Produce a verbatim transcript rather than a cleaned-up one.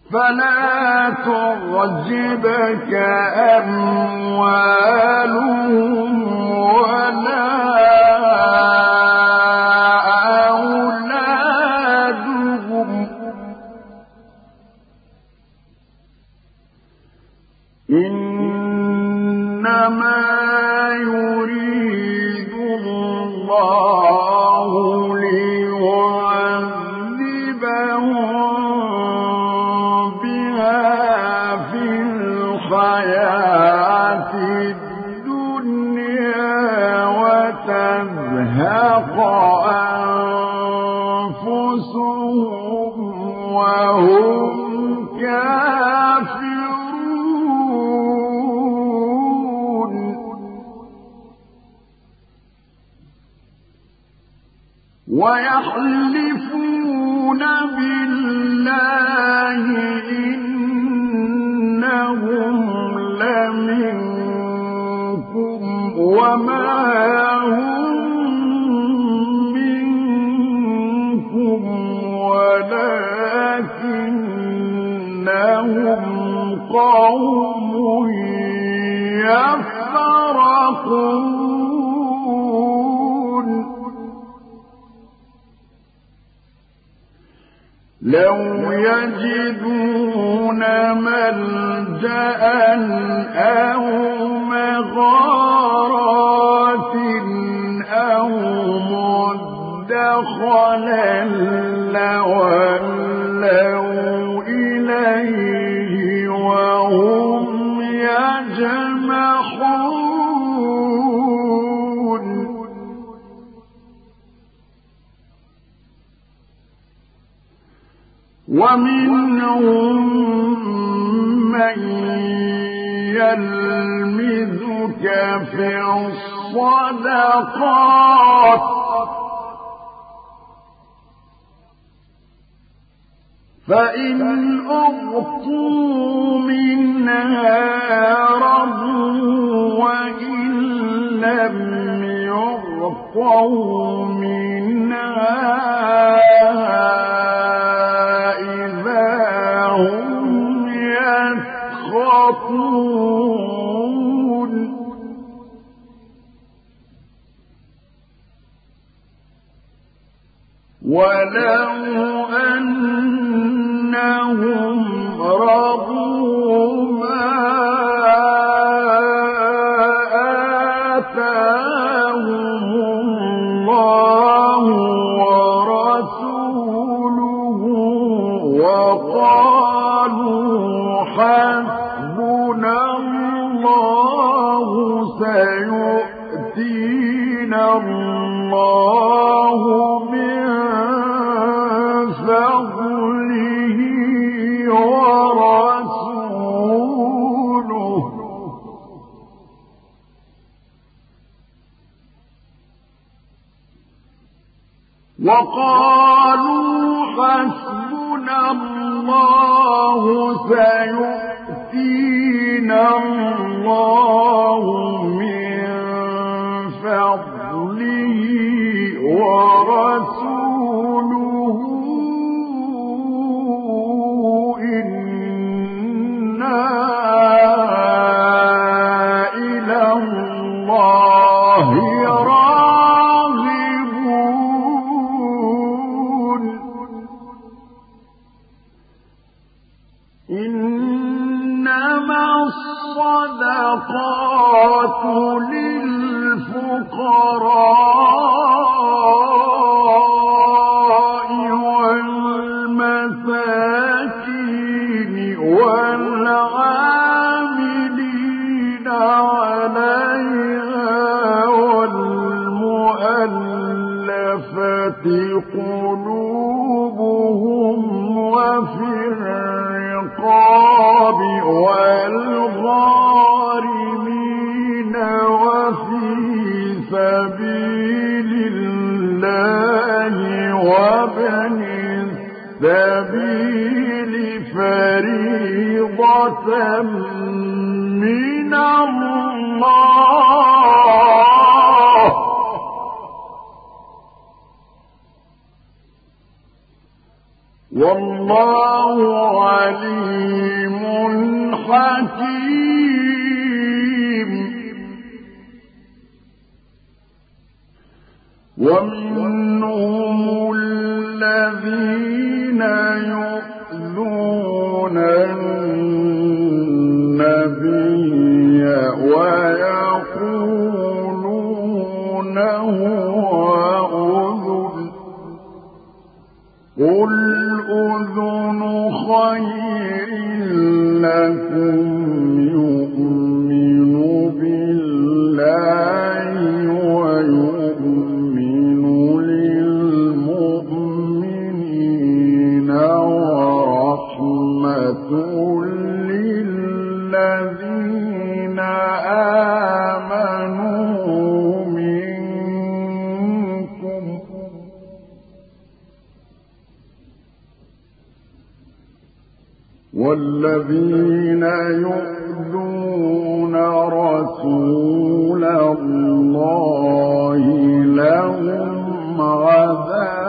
فلا تعجبك أموالهم ولا أولادهم إنما يريد الله ليعذبهم بها في الحياة الدنيا وتزهق أنفسهم وهم كافرون ويحلفون بالله إنهم لمنكم وما هم منكم ولكنهم قوم يفرقون لو يجدون ملجأ أو مغارات أو مدخلا لولوا إليه وهم يجمحون ومنهم من يلمزك في الصدقات فإن أعطوا منها رضوا وإن لم يعطوا منها إذا هم يسخطون ولو أنهم رضوا ما آتاهم الله ورسوله وقالوا حسبنا الله سيؤتينا الله من فضله ورسوله وقالوا حسبنا الله سيؤتينا الله من فضله ورسوله إنا إلى الله راغبون إنما الصدقات للفقراء والمساكين والعاملين عليها والمؤلفة قلوبهم وفي الرقاب والغارمين وفي سبيل الله وابن السبيل فريضة من الله والله عليم حكيم. ومنهم الذين يؤذون النبي ويقولون هو أذن قل أذن خير لكم يؤمن بالله ويؤمن للمؤمنين ورحمة للذين آمنوا منكم والذين يؤذون رسول الله لهم عذاب